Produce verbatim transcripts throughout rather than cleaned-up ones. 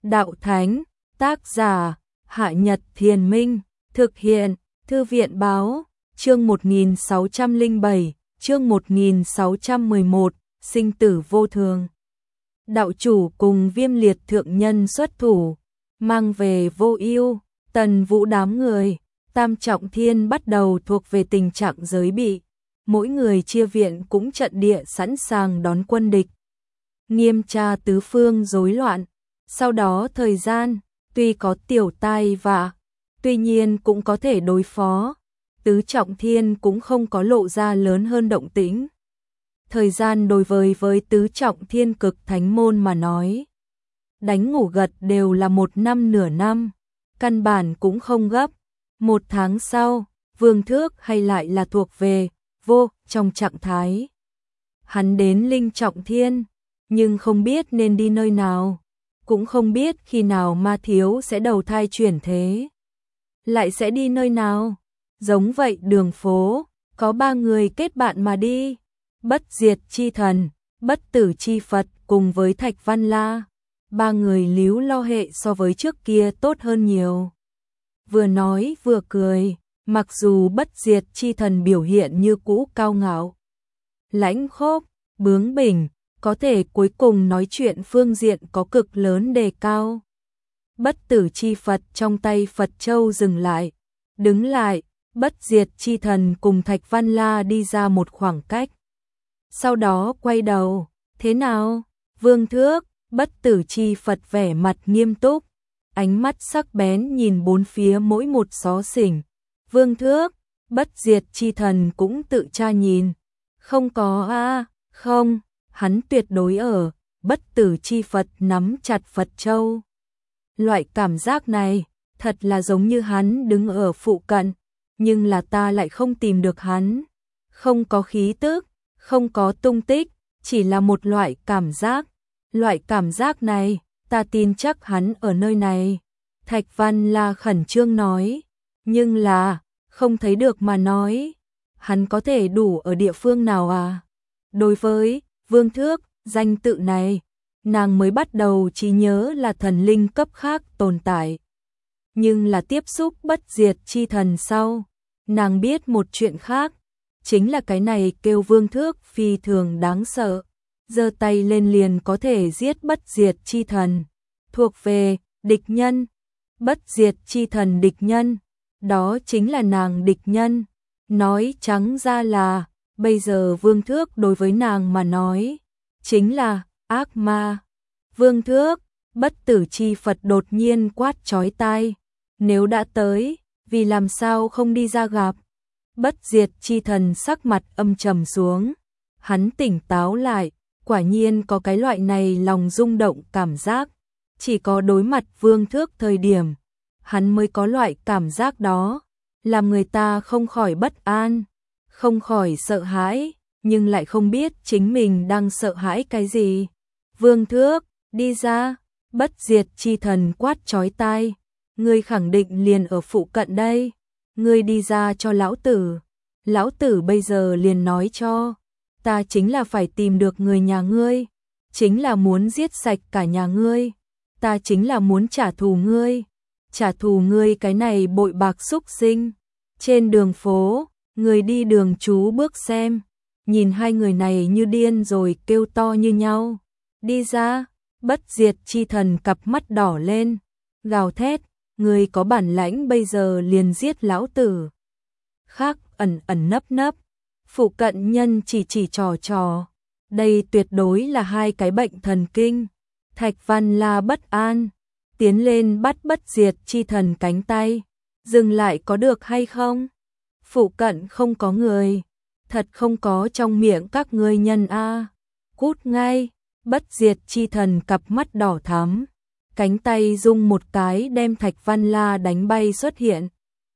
Đạo Thánh, tác giả, Hạ Nhật Thiền Minh, thực hiện, Thư viện báo, chương một nghìn sáu trăm lẻ bảy, chương một nghìn sáu trăm mười một, sinh tử vô thường. Đạo chủ cùng Viêm Liệt thượng nhân xuất thủ, mang về Vô Ưu, Tần Vũ đám người, Tam Trọng Thiên bắt đầu thuộc về tình trạng giới bị, mỗi người chia viện cũng trận địa sẵn sàng đón quân địch. Nghiêm tra tứ phương rối loạn, sau đó thời gian, tuy có tiểu tai vạ, tuy nhiên cũng có thể đối phó, Tứ Trọng Thiên cũng không có lộ ra lớn hơn động tĩnh. Thời gian đối với với Tứ Trọng Thiên cực thánh môn mà nói, đánh ngủ gật đều là một năm nửa năm, căn bản cũng không gấp. Một tháng sau, Vương Thước hay lại là thuộc về vô trong trạng thái. Hắn đến Linh Trọng Thiên, nhưng không biết nên đi nơi nào, cũng không biết khi nào Ma Thiếu sẽ đầu thai chuyển thế. Lại sẽ đi nơi nào? Giống vậy đường phố, có ba người kết bạn mà đi. Bất diệt chi thần, bất tử chi Phật cùng với Thạch Văn La. Ba người líu lo hệ so với trước kia tốt hơn nhiều. Vừa nói vừa cười, mặc dù bất diệt chi thần biểu hiện như cũ cao ngạo, lãnh khốc, bướng bỉnh, có thể cuối cùng nói chuyện phương diện có cực lớn đề cao. Bất tử chi Phật trong tay Phật Châu dừng lại, đứng lại, bất diệt chi thần cùng Thạch Văn La đi ra một khoảng cách. Sau đó quay đầu, thế nào? Vương Thước, bất tử chi Phật vẻ mặt nghiêm túc, ánh mắt sắc bén nhìn bốn phía mỗi một xó xỉnh. Vương Thước, bất diệt chi thần cũng tự tra nhìn. Không có a à, không, hắn tuyệt đối ở, bất tử chi Phật nắm chặt Phật Châu. Loại cảm giác này, thật là giống như hắn đứng ở phụ cận, nhưng là ta lại không tìm được hắn. Không có khí tức, không có tung tích, chỉ là một loại cảm giác. Loại cảm giác này, ta tin chắc hắn ở nơi này. Thạch Văn La khẩn trương nói, nhưng là, không thấy được mà nói. Hắn có thể đủ ở địa phương nào à? Đối với Vương Thước, danh tự này, nàng mới bắt đầu chỉ nhớ là thần linh cấp khác tồn tại. Nhưng là tiếp xúc bất diệt chi thần sau, nàng biết một chuyện khác, chính là cái này kêu Vương Thước phi thường đáng sợ. Giơ tay lên liền có thể giết bất diệt chi thần, thuộc về địch nhân. Bất diệt chi thần địch nhân, đó chính là nàng địch nhân. Nói trắng ra là, bây giờ Vương Thước đối với nàng mà nói, chính là ác ma. Vương Thước, bất tử chi Phật đột nhiên quát chói tai, nếu đã tới, vì làm sao không đi ra gặp? Bất diệt chi thần sắc mặt âm trầm xuống, hắn tỉnh táo lại, quả nhiên có cái loại này lòng rung động cảm giác, chỉ có đối mặt Vương Thước thời điểm, hắn mới có loại cảm giác đó, làm người ta không khỏi bất an, không khỏi sợ hãi, nhưng lại không biết chính mình đang sợ hãi cái gì. Vương Thước, đi ra, bất diệt chi thần quát chói tai, ngươi khẳng định liền ở phụ cận đây, ngươi đi ra cho lão tử, lão tử bây giờ liền nói cho, ta chính là phải tìm được người nhà ngươi, chính là muốn giết sạch cả nhà ngươi, ta chính là muốn trả thù ngươi, trả thù ngươi cái này bội bạc xúc sinh. Trên đường phố, người đi đường chú bước xem, nhìn hai người này như điên rồi kêu to như nhau. Đi ra, bất diệt chi thần cặp mắt đỏ lên, gào thét, người có bản lãnh bây giờ liền giết lão tử. Khác ẩn ẩn nấp nấp, phụ cận nhân chỉ chỉ trò trò, đây tuyệt đối là hai cái bệnh thần kinh. Thạch Văn La bất an, tiến lên bắt bất diệt chi thần cánh tay, dừng lại có được hay không? Phụ cận không có người, thật không có trong miệng các ngươi nhân a. Cút ngay, bất diệt chi thần cặp mắt đỏ thắm, cánh tay rung một cái đem Thạch Văn La đánh bay xuất hiện.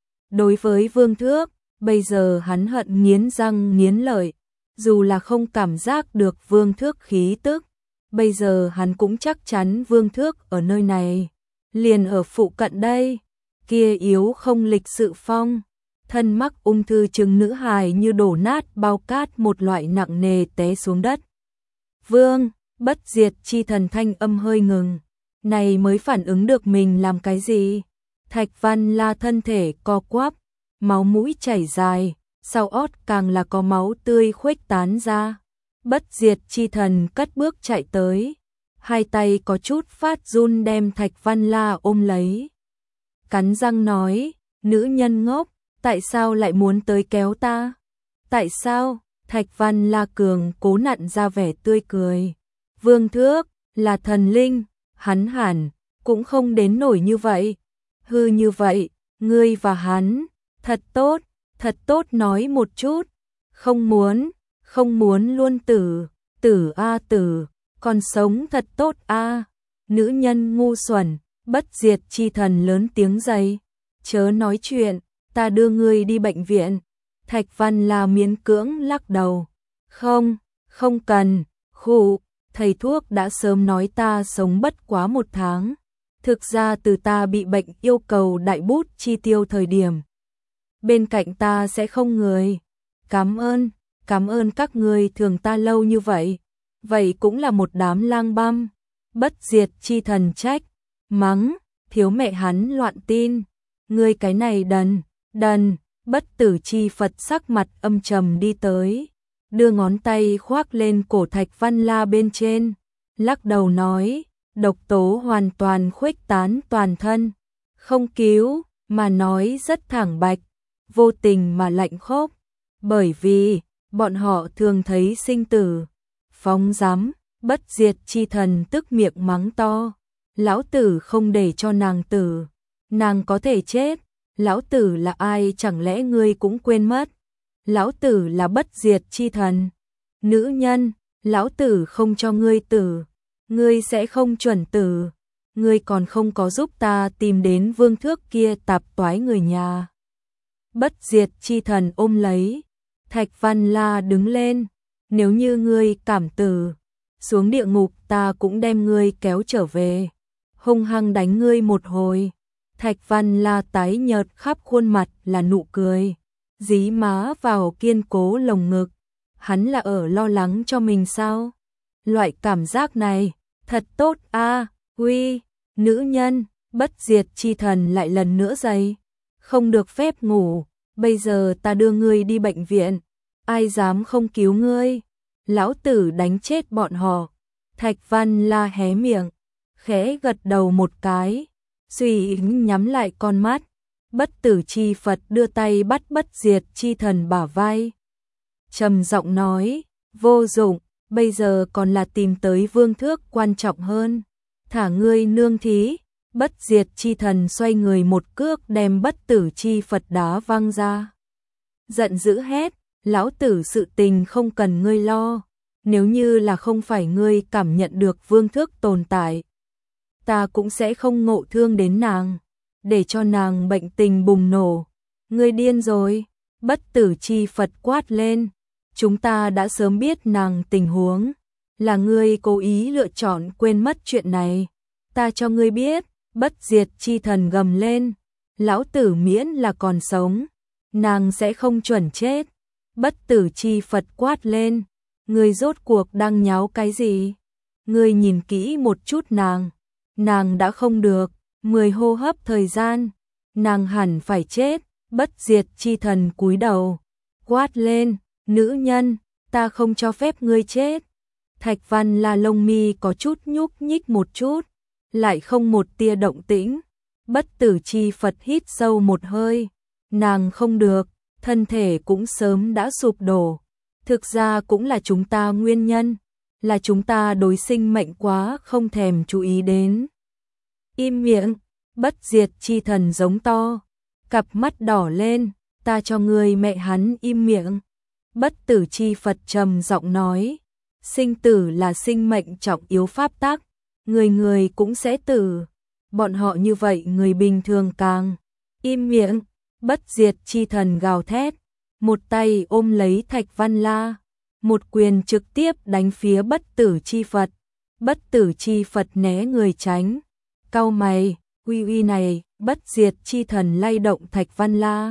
Đối với Vương Thước, bây giờ hắn hận nghiến răng nghiến lợi, dù là không cảm giác được Vương Thước khí tức, bây giờ hắn cũng chắc chắn Vương Thước ở nơi này, liền ở phụ cận đây. Kia yếu không lịch sự phong, thân mắc ung thư chứng nữ hài như đổ nát bao cát một loại nặng nề té xuống đất. Vương, bất diệt chi thần thanh âm hơi ngừng, này mới phản ứng được mình làm cái gì. Thạch Văn La thân thể co quắp, máu mũi chảy dài, sau ót càng là có máu tươi khuếch tán ra. Bất diệt chi thần cất bước chạy tới, hai tay có chút phát run đem Thạch Văn La ôm lấy. Cắn răng nói, nữ nhân ngốc, tại sao lại muốn tới kéo ta? Tại sao? Thạch Văn La cường cố nặn ra vẻ tươi cười. Vương Thước, là thần linh, hắn hẳn, cũng không đến nổi như vậy. Hư như vậy, ngươi và hắn, thật tốt, thật tốt nói một chút. Không muốn, không muốn luôn tử, tử a tử, còn sống thật tốt a. Nữ nhân ngu xuẩn, bất diệt chi thần lớn tiếng dày. Chớ nói chuyện, ta đưa ngươi đi bệnh viện. Thạch Văn La miễn cưỡng lắc đầu. Không, không cần, khụ, thầy thuốc đã sớm nói ta sống bất quá một tháng. Thực ra từ ta bị bệnh yêu cầu đại bút chi tiêu thời điểm. Bên cạnh ta sẽ không người. Cảm ơn, cảm ơn các người thường ta lâu như vậy. Vậy cũng là một đám lang băm. Bất diệt chi thần trách, mắng, thiếu mẹ hắn loạn tin. Ngươi cái này đần, đần, bất tử chi Phật sắc mặt âm trầm đi tới. Đưa ngón tay khoác lên cổ Thạch Văn La bên trên. Lắc đầu nói, độc tố hoàn toàn khuếch tán toàn thân. Không cứu, mà nói rất thẳng bạch, vô tình mà lạnh khốc. Bởi vì, bọn họ thường thấy sinh tử. Phóng dám, bất diệt chi thần tức miệng mắng to. Lão tử không để cho nàng tử. Nàng có thể chết. Lão tử là ai chẳng lẽ ngươi cũng quên mất. Lão tử là bất diệt chi thần. Nữ nhân, lão tử không cho ngươi tử. Ngươi sẽ không chuẩn tử. Ngươi còn không có giúp ta tìm đến Vương Thước kia tạp toái người nhà. Bất diệt chi thần ôm lấy. Thạch Văn La đứng lên. Nếu như ngươi cảm tử, xuống địa ngục ta cũng đem ngươi kéo trở về. Hung hăng đánh ngươi một hồi. Thạch Văn La tái nhợt khắp khuôn mặt là nụ cười. Dí má vào kiên cố lồng ngực. Hắn là ở lo lắng cho mình sao? Loại cảm giác này, thật tốt a. Uy, nữ nhân, bất diệt chi thần lại lần nữa dậy. Không được phép ngủ, bây giờ ta đưa ngươi đi bệnh viện. Ai dám không cứu ngươi? Lão tử đánh chết bọn họ. Thạch Văn La hé miệng, khẽ gật đầu một cái, suy nhắm lại con mắt. Bất tử chi Phật đưa tay bắt bất diệt chi thần bả vai. Trầm giọng nói, vô dụng, bây giờ còn là tìm tới Vương Thước quan trọng hơn. Thả ngươi nương thí. Bất diệt chi thần xoay người một cước đem bất tử chi Phật đá văng ra. Giận dữ hét, lão tử sự tình không cần ngươi lo. Nếu như là không phải ngươi cảm nhận được Vương Thước tồn tại, ta cũng sẽ không ngộ thương đến nàng, để cho nàng bệnh tình bùng nổ. Ngươi điên rồi. Bất tử chi Phật quát lên. Chúng ta đã sớm biết nàng tình huống. Là ngươi cố ý lựa chọn quên mất chuyện này. Ta cho ngươi biết. Bất diệt chi thần gầm lên. Lão tử miễn là còn sống, nàng sẽ không chuẩn chết. Bất tử chi Phật quát lên. Ngươi rốt cuộc đang nháo cái gì? Ngươi nhìn kỹ một chút nàng. Nàng đã không được. Mười hô hấp thời gian. Nàng hẳn phải chết. Bất diệt chi thần cúi đầu. Quát lên. Nữ nhân, ta không cho phép ngươi chết. Thạch Văn La lông mi có chút nhúc nhích một chút. Lại không một tia động tĩnh. Bất tử chi Phật hít sâu một hơi. Nàng không được. Thân thể cũng sớm đã sụp đổ. Thực ra cũng là chúng ta nguyên nhân. Là chúng ta đối sinh mệnh quá không thèm chú ý đến. Im miệng. Bất diệt chi thần giống to. Cặp mắt đỏ lên. Ta cho ngươi mẹ hắn im miệng. Bất tử chi Phật trầm giọng nói. Sinh tử là sinh mệnh trọng yếu pháp tắc. Người người cũng sẽ tử. Bọn họ như vậy người bình thường càng. Im miệng. Bất diệt chi thần gào thét. Một tay ôm lấy Thạch Văn La. Một quyền trực tiếp đánh phía bất tử chi Phật. Bất tử chi Phật né người tránh. Cau mày, uy uy này, bất diệt chi thần lay động Thạch Văn La.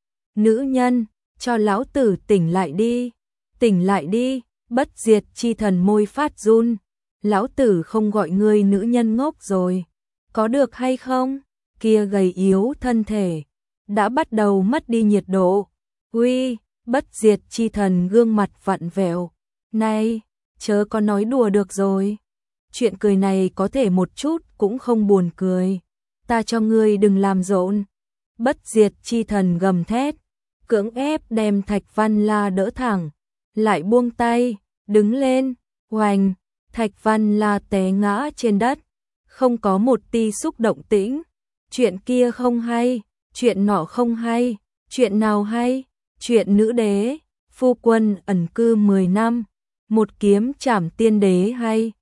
Nữ nhân, cho lão tử tỉnh lại đi. Tỉnh lại đi. Bất diệt chi thần môi phát run. Lão tử không gọi ngươi nữ nhân ngốc rồi. có được hay không? Kia gầy yếu thân thể, đã bắt đầu mất đi nhiệt độ. Uy, Bất Diệt chi thần gương mặt vặn vẹo. Này, chớ có nói đùa được rồi. Chuyện cười này có thể một chút cũng không buồn cười. Ta cho ngươi đừng làm rộn. Bất Diệt chi thần gầm thét, cưỡng ép đem Thạch Văn La đỡ thẳng, lại buông tay, đứng lên, oành, Thạch Văn La té ngã trên đất, không có một ti xúc động tĩnh. Chuyện kia không hay, chuyện nọ không hay, chuyện nào hay? Chuyện nữ đế, phu quân ẩn cư mười năm, một kiếm trảm tiên đế hay?